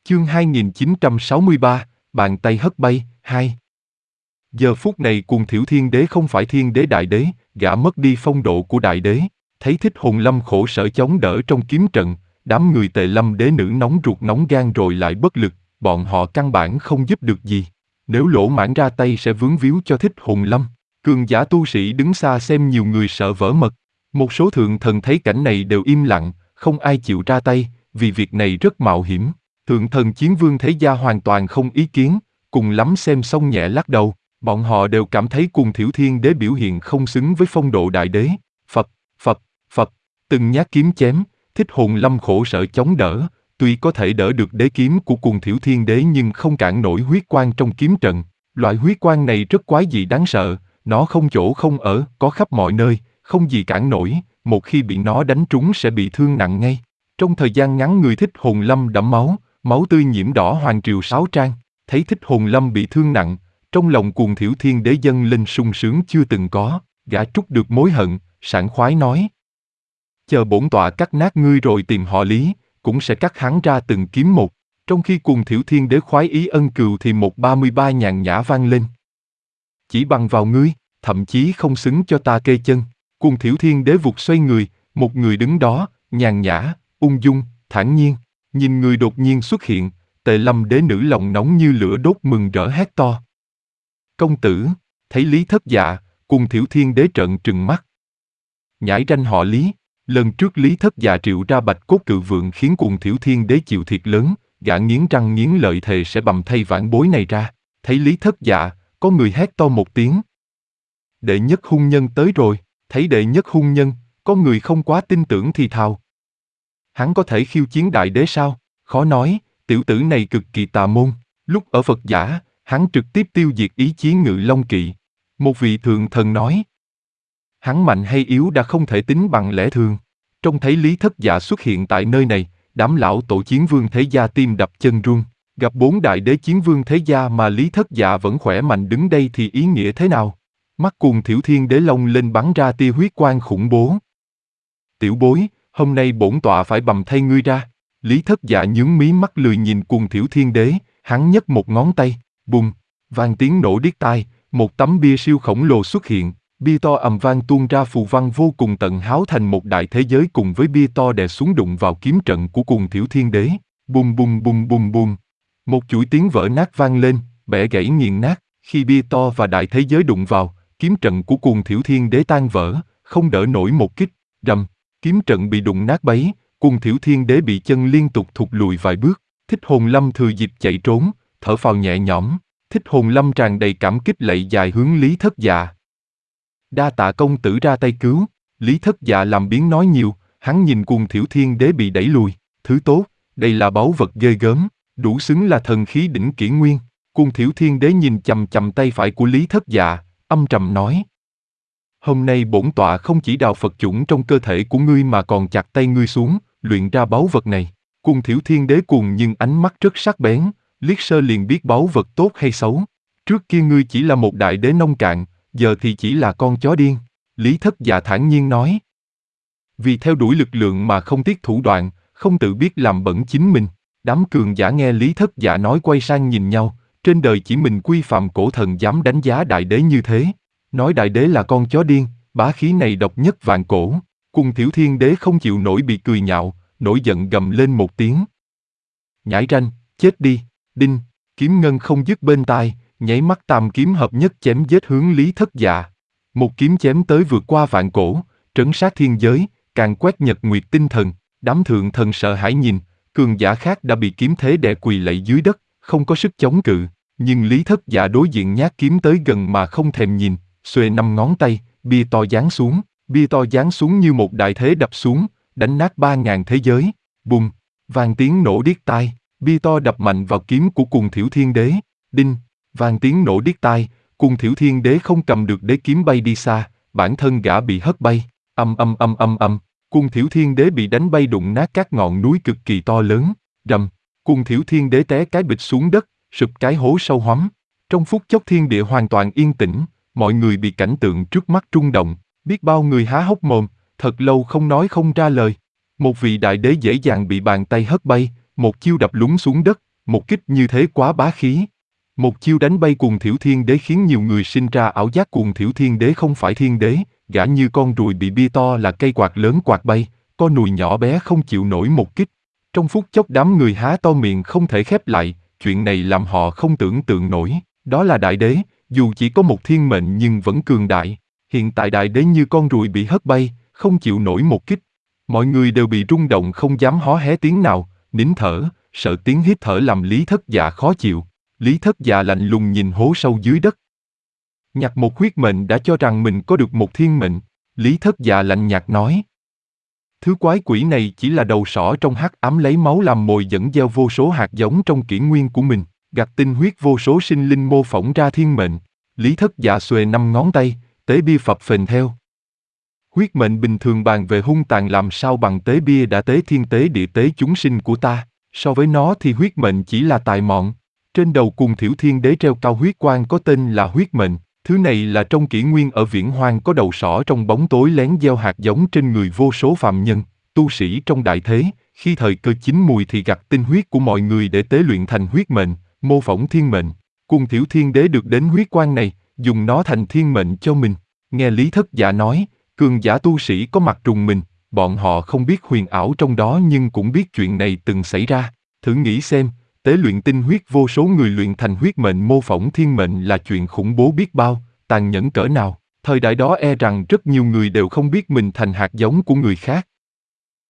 Chương 2963, bàn tay hất bay, 2. Giờ phút này Cuồng Thiểu Thiên Đế không phải thiên đế đại đế, gã mất đi phong độ của đại đế, thấy Thích Hồn Lâm khổ sở chống đỡ trong kiếm trận, đám người Tề Lâm đế nữ nóng ruột nóng gan rồi lại bất lực, bọn họ căn bản không giúp được gì. Nếu Lỗ Mãng ra tay sẽ vướng víu cho Thích Hồn Lâm. Cường giả tu sĩ đứng xa xem nhiều người sợ vỡ mật. Một số thượng thần thấy cảnh này đều im lặng, không ai chịu ra tay, vì việc này rất mạo hiểm. Thượng thần Chiến Vương Thế Gia hoàn toàn không ý kiến, cùng lắm xem xong nhẹ lắc đầu. Bọn họ đều cảm thấy Cuồng Thiểu Thiên Đế biểu hiện không xứng với phong độ đại đế. Phật, Phật, Phật, từng nhát kiếm chém, Thích Hồn Lâm khổ sở chống đỡ, tuy có thể đỡ được đế kiếm của Cuồng Thiểu Thiên Đế nhưng không cản nổi huyết quang trong kiếm trận. Loại huyết quang này rất quái dị đáng sợ, nó không chỗ không ở, có khắp mọi nơi, không gì cản nổi, một khi bị nó đánh trúng sẽ bị thương nặng ngay. Trong thời gian ngắn người Thích Hồn Lâm đẫm máu, máu tươi nhiễm đỏ hoàng triều sáu trang, thấy Thích Hồn Lâm bị thương nặng, trong lòng Cuồng Thiểu Thiên Đế dâng lên sung sướng chưa từng có, gã trút được mối hận, sảng khoái nói. Chờ bổn tọa cắt nát ngươi rồi tìm họ Lý, cũng sẽ cắt hắn ra từng kiếm một. Trong khi Cuồng Thiểu Thiên Đế khoái ý ân cừu thì 133 nhàn nhã vang lên. Chỉ bằng vào ngươi, thậm chí không xứng cho ta kê chân. Cuồng Thiểu Thiên Đế vụt xoay người, một người đứng đó, nhàn nhã, ung dung, thản nhiên. Nhìn người đột nhiên xuất hiện, Tề Lâm đế nữ lòng nóng như lửa đốt mừng rỡ hét to. Công tử, thấy Lý Thất Dạ, Cuồng Thiểu Thiên Đế trợn trừng mắt. Nhãi ranh họ Lý, lần trước Lý Thất Dạ triệu ra Bạch Cốt Cự Vượng khiến Cuồng Thiểu Thiên Đế chịu thiệt lớn, gã nghiến răng nghiến lợi thề sẽ bầm thây vãn bối này ra. Thấy Lý Thất Dạ, có người hét to một tiếng. Đệ nhất hung nhân tới rồi, thấy đệ nhất hung nhân, có người không quá tin tưởng thì thào. Hắn có thể khiêu chiến đại đế sao? Khó nói, tiểu tử này cực kỳ tà môn. Lúc ở Phật giả, hắn trực tiếp tiêu diệt ý chí Ngự Long Kỵ. Một vị thượng thần nói. Hắn mạnh hay yếu đã không thể tính bằng lẽ thường. Trông thấy Lý Thất Dạ xuất hiện tại nơi này, đám lão tổ Chiến Vương Thế Gia tim đập chân run. Gặp 4 đại đế Chiến Vương Thế Gia mà Lý Thất Dạ vẫn khỏe mạnh đứng đây thì ý nghĩa thế nào? Mắt Cuồng Thiểu Thiên Đế long lên bắn ra tia huyết quang khủng bố. Tiểu bối, hôm nay bổn tọa phải bầm thay ngươi ra. Lý Thất Dạ nhướng mí mắt lười nhìn Cuồng Thiểu Thiên Đế, hắn nhấc một ngón tay, bùng, vang tiếng nổ điếc tai, một tấm bia siêu khổng lồ xuất hiện, bia to ầm vang tuôn ra phù văn vô cùng tận háo thành một đại thế giới cùng với bia to đè xuống đụng vào kiếm trận của Cuồng Thiểu Thiên Đế, bùng bùng bùng bùng bùng. Một chuỗi tiếng vỡ nát vang lên, bẻ gãy nghiền nát, khi bia to và đại thế giới đụng vào, kiếm trận của Cuồng Thiểu Thiên Đế tan vỡ, không đỡ nổi một kích, rầm, kiếm trận bị đụng nát bấy, Cuồng Thiểu Thiên Đế bị chân liên tục thụt lùi vài bước, Thích Hồn Lâm thừa dịp chạy trốn, thở phào nhẹ nhõm, Thích Hồn Lâm tràn đầy cảm kích lạy dài hướng Lý Thất Dạ. Đa tạ công tử ra tay cứu, Lý Thất Dạ làm biếng nói nhiều, hắn nhìn Cuồng Thiểu Thiên Đế bị đẩy lùi, thứ tốt, đây là báu vật ghê gớm, đủ xứng là thần khí đỉnh kỷ nguyên. Cuồng Thiểu Thiên Đế nhìn chằm chằm tay phải của Lý Thất Dạ, âm trầm nói. Hôm nay bổn tọa không chỉ đào Phật chủng trong cơ thể của ngươi mà còn chặt tay ngươi xuống, luyện ra báu vật này. Cuồng Thiểu Thiên Đế cuồng nhưng ánh mắt rất sắc bén, liếc sơ liền biết báu vật tốt hay xấu. Trước kia ngươi chỉ là một đại đế nông cạn, giờ thì chỉ là con chó điên. Lý Thất Dạ thản nhiên nói. Vì theo đuổi lực lượng mà không tiếc thủ đoạn, không tự biết làm bẩn chính mình. Đám cường giả nghe Lý Thất Dạ nói quay sang nhìn nhau, trên đời chỉ mình Quy Phạm Cổ Thần dám đánh giá đại đế như thế. Nói đại đế là con chó điên, bá khí này độc nhất vạn cổ. Cuồng Thiểu Thiên Đế không chịu nổi bị cười nhạo, nổi giận gầm lên một tiếng. Nhãi ranh, chết đi, đinh, kiếm ngân không dứt bên tai, nháy mắt tam kiếm hợp nhất chém giết hướng Lý Thất Dạ. Một kiếm chém tới vượt qua vạn cổ, trấn sát thiên giới, càng quét nhật nguyệt tinh thần, đám thượng thần sợ hãi nhìn, cường giả khác đã bị kiếm thế đè quỳ lạy dưới đất, không có sức chống cự, nhưng Lý Thất Dạ đối diện nhát kiếm tới gần mà không thèm nhìn, xuề 5 ngón tay, bia to giáng xuống như một đại thế đập xuống, đánh nát 3.000 thế giới, bùng, vang tiếng nổ điếc tai, bia to đập mạnh vào kiếm của Cuồng Thiểu Thiên Đế, đinh, vang tiếng nổ điếc tai, Cuồng Thiểu Thiên Đế không cầm được đế kiếm bay đi xa, bản thân gã bị hất bay, âm, Cuồng Thiểu Thiên Đế bị đánh bay đụng nát các ngọn núi cực kỳ to lớn, rầm, Cuồng Thiểu Thiên Đế té cái bịch xuống đất, sụp cái hố sâu hoắm. Trong phút chốc thiên địa hoàn toàn yên tĩnh, mọi người bị cảnh tượng trước mắt rung động, biết bao người há hốc mồm, thật lâu không nói không ra lời. Một vị đại đế dễ dàng bị bàn tay hất bay, một chiêu đập lún xuống đất, Một kích như thế quá bá khí. Một chiêu đánh bay Cuồng Thiểu Thiên Đế khiến nhiều người sinh ra ảo giác Cuồng Thiểu Thiên Đế không phải thiên đế, gã như con ruồi bị bia to là cây quạt lớn quạt bay, con nùi nhỏ bé không chịu nổi một kích. Trong phút chốc đám người há to miệng không thể khép lại, chuyện này làm họ không tưởng tượng nổi. Đó là đại đế, dù chỉ có một thiên mệnh nhưng vẫn cường đại. Hiện tại đại đế như con ruồi bị hất bay, không chịu nổi một kích. Mọi người đều bị rung động không dám hó hé tiếng nào, nín thở, sợ tiếng hít thở làm Lý Thất Dạ khó chịu. Lý Thất Dạ lạnh lùng nhìn hố sâu dưới đất. Nhặt một huyết mệnh đã cho rằng mình có được một thiên mệnh. Lý Thất Dạ lạnh nhạt nói. Thứ quái quỷ này chỉ là đầu sỏ trong hắc ám lấy máu làm mồi dẫn gieo vô số hạt giống trong kỷ nguyên của mình, gặt tinh huyết vô số sinh linh mô phỏng ra thiên mệnh. Lý Thất Dạ xuề 5 ngón tay, tế bia phập phềnh theo. Huyết mệnh bình thường bàn về hung tàn làm sao bằng tế bia đã tế thiên tế địa tế chúng sinh của ta, so với nó thì huyết mệnh chỉ là tài mọn. Trên đầu Cuồng Thiểu Thiên Đế treo cao huyết quang có tên là huyết mệnh, thứ này là trong kỷ nguyên ở Viễn Hoang có đầu sỏ trong bóng tối lén gieo hạt giống trên người vô số phàm nhân, tu sĩ trong đại thế, khi thời cơ chín mùi thì gặt tinh huyết của mọi người để tế luyện thành huyết mệnh, mô phỏng thiên mệnh. Cuồng Thiểu Thiên Đế được đến huyết quang này, dùng nó thành thiên mệnh cho mình. Nghe Lý Thất Dạ nói, cường giả tu sĩ có mặt trùng mình, bọn họ không biết huyền ảo trong đó nhưng cũng biết chuyện này từng xảy ra. Thử nghĩ xem, tế luyện tinh huyết vô số người luyện thành huyết mệnh mô phỏng thiên mệnh là chuyện khủng bố biết bao, tàn nhẫn cỡ nào. Thời đại đó e rằng rất nhiều người đều không biết mình thành hạt giống của người khác.